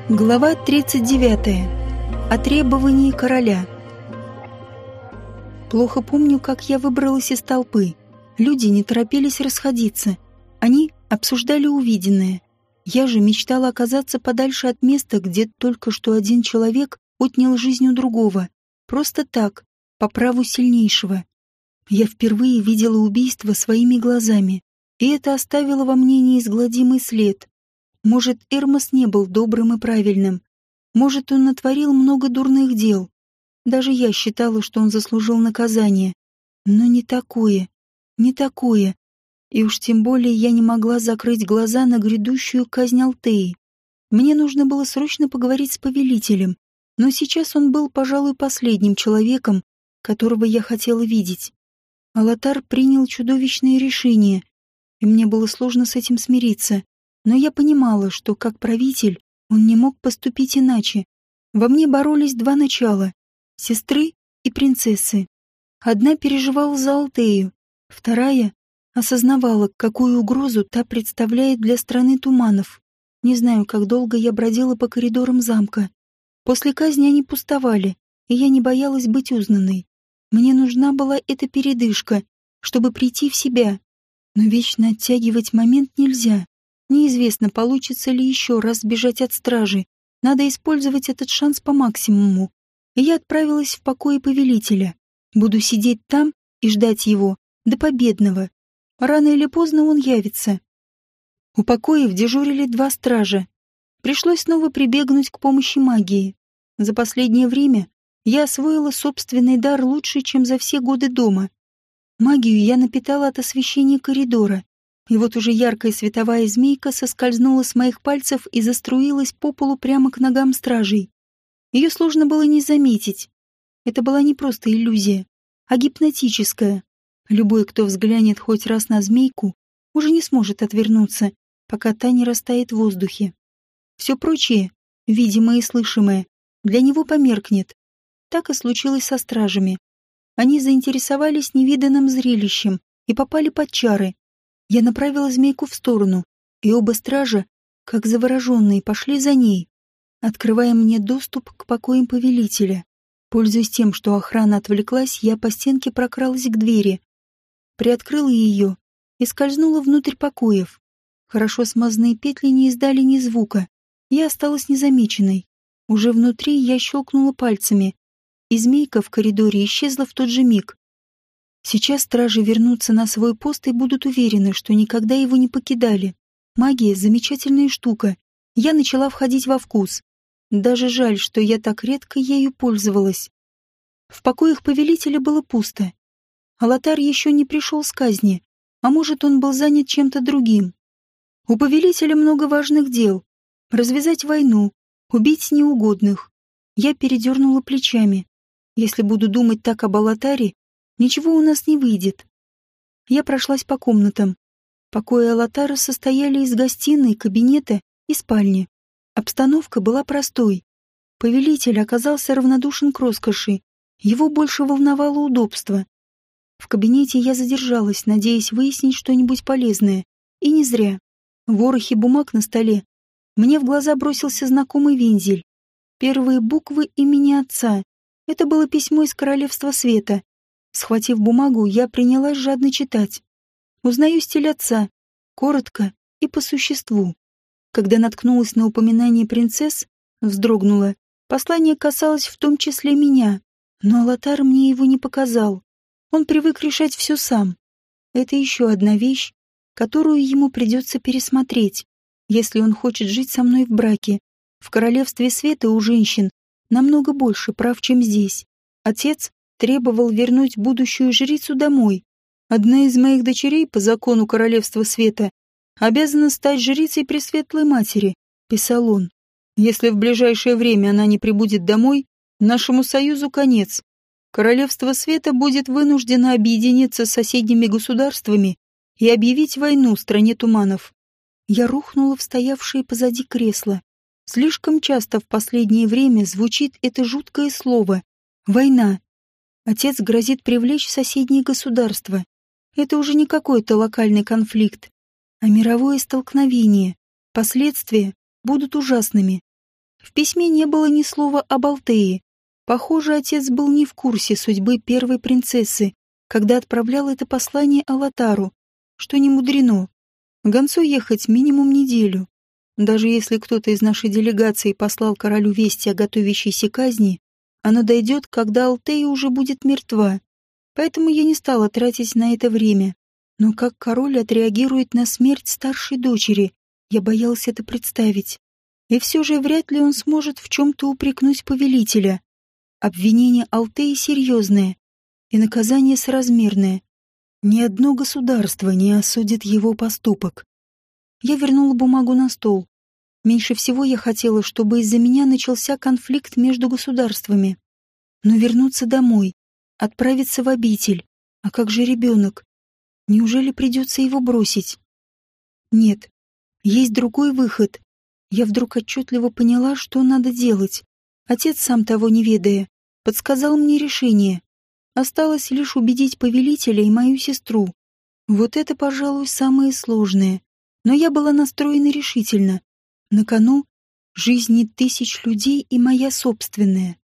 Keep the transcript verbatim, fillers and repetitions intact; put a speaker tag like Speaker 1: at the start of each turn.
Speaker 1: Глава тридцать девятая. О требовании короля. Плохо помню, как я выбралась из толпы. Люди не торопились расходиться. Они обсуждали увиденное. Я же мечтала оказаться подальше от места, где только что один человек отнял жизнь у другого. Просто так, по праву сильнейшего. Я впервые видела убийство своими глазами, и это оставило во мне неизгладимый след. Может, Эрмос не был добрым и правильным. Может, он натворил много дурных дел. Даже я считала, что он заслужил наказание. Но не такое, не такое. И уж тем более я не могла закрыть глаза на грядущую казнь Алтеи. Мне нужно было срочно поговорить с повелителем, но сейчас он был, пожалуй, последним человеком, которого я хотела видеть. Алатар принял чудовищное решение, и мне было сложно с этим смириться. Но я понимала, что, как правитель, он не мог поступить иначе. Во мне боролись два начала — сестры и принцессы. Одна переживала за Алтею, вторая осознавала, какую угрозу та представляет для страны туманов. Не знаю, как долго я бродила по коридорам замка. После казни они пустовали, и я не боялась быть узнанной. Мне нужна была эта передышка, чтобы прийти в себя. Но вечно оттягивать момент нельзя. Неизвестно, получится ли еще раз сбежать от стражи. Надо использовать этот шанс по максимуму. И я отправилась в покои повелителя. Буду сидеть там и ждать его до победного. Рано или поздно он явится. У покоев дежурили два стража. Пришлось снова прибегнуть к помощи магии. За последнее время я освоила собственный дар лучше, чем за все годы дома. Магию я напитала от освещения коридора. И вот уже яркая световая змейка соскользнула с моих пальцев и заструилась по полу прямо к ногам стражей. Ее сложно было не заметить. Это была не просто иллюзия, а гипнотическая. Любой, кто взглянет хоть раз на змейку, уже не сможет отвернуться, пока та не растает в воздухе. Все прочее, видимое и слышимое, для него померкнет. Так и случилось со стражами. Они заинтересовались невиданным зрелищем и попали под чары. Я направила змейку в сторону, и оба стража, как завороженные, пошли за ней, открывая мне доступ к покоям повелителя. Пользуясь тем, что охрана отвлеклась, я по стенке прокралась к двери, приоткрыла ее и скользнула внутрь покоев. Хорошо смазанные петли не издали ни звука. Я осталась незамеченной. Уже внутри я щелкнула пальцами, и змейка в коридоре исчезла в тот же миг. Сейчас стражи вернутся на свой пост и будут уверены, что никогда его не покидали. Магия — замечательная штука. Я начала входить во вкус. Даже жаль, что я так редко ею пользовалась. В покоях повелителя было пусто. Алатар еще не пришел с казни, а может, он был занят чем-то другим. У повелителя много важных дел. Развязать войну, убить неугодных. Я передернула плечами. Если буду думать так об Алатаре, ничего у нас не выйдет. Я прошлась по комнатам. Покои Алатара состояли из гостиной, кабинета и спальни. Обстановка была простой. Повелитель оказался равнодушен к роскоши. Его больше волновало удобство. В кабинете я задержалась, надеясь выяснить что-нибудь полезное. И не зря. В ворохе бумаг на столе мне в глаза бросился знакомый вензель. Первые буквы имени отца. Это было письмо из Королевства Света. Схватив бумагу, я принялась жадно читать. Узнаю стиль отца, коротко и по существу. Когда наткнулась на упоминание принцесс, вздрогнула. Послание касалось в том числе меня, но Алатар мне его не показал. Он привык решать все сам. Это еще одна вещь, которую ему придется пересмотреть, если он хочет жить со мной в браке. В Королевстве Света у женщин намного больше прав, чем здесь. Отец требовал вернуть будущую жрицу домой. Одна из моих дочерей по закону Королевства Света обязана стать жрицей Пресветлой Матери, писал он. Если в ближайшее время она не прибудет домой, нашему союзу конец. Королевство Света будет вынуждено объединиться с соседними государствами и объявить войну стране туманов. Я рухнула в стоявшее позади кресло. Слишком часто в последнее время звучит это жуткое слово — война. Отец грозит привлечь соседние государства. Это уже не какой-то локальный конфликт, а мировое столкновение. Последствия будут ужасными. В письме не было ни слова об Алтее. Похоже, отец был не в курсе судьбы первой принцессы, когда отправлял это послание Алатару, что не мудрено. Гонцу ехать минимум неделю. Даже если кто-то из нашей делегации послал королю вести о готовящейся казни, оно дойдет, когда Алтея уже будет мертва. Поэтому я не стала тратить на это время. Но как король отреагирует на смерть старшей дочери, я боялась это представить. И все же вряд ли он сможет в чем-то упрекнуть повелителя. Обвинение Алтеи серьезное, и наказание соразмерное. Ни одно государство не осудит его поступок. Я вернула бумагу на стол. Меньше всего я хотела, чтобы из-за меня начался конфликт между государствами. Но вернуться домой, отправиться в обитель. А как же ребенок? Неужели придется его бросить? Нет, есть другой выход. Я вдруг отчетливо поняла, что надо делать. Отец, сам того не ведая, подсказал мне решение. Осталось лишь убедить повелителя и мою сестру. Вот это, пожалуй, самое сложное. Но я была настроена решительно. На кону жизни тысяч людей и моя собственная.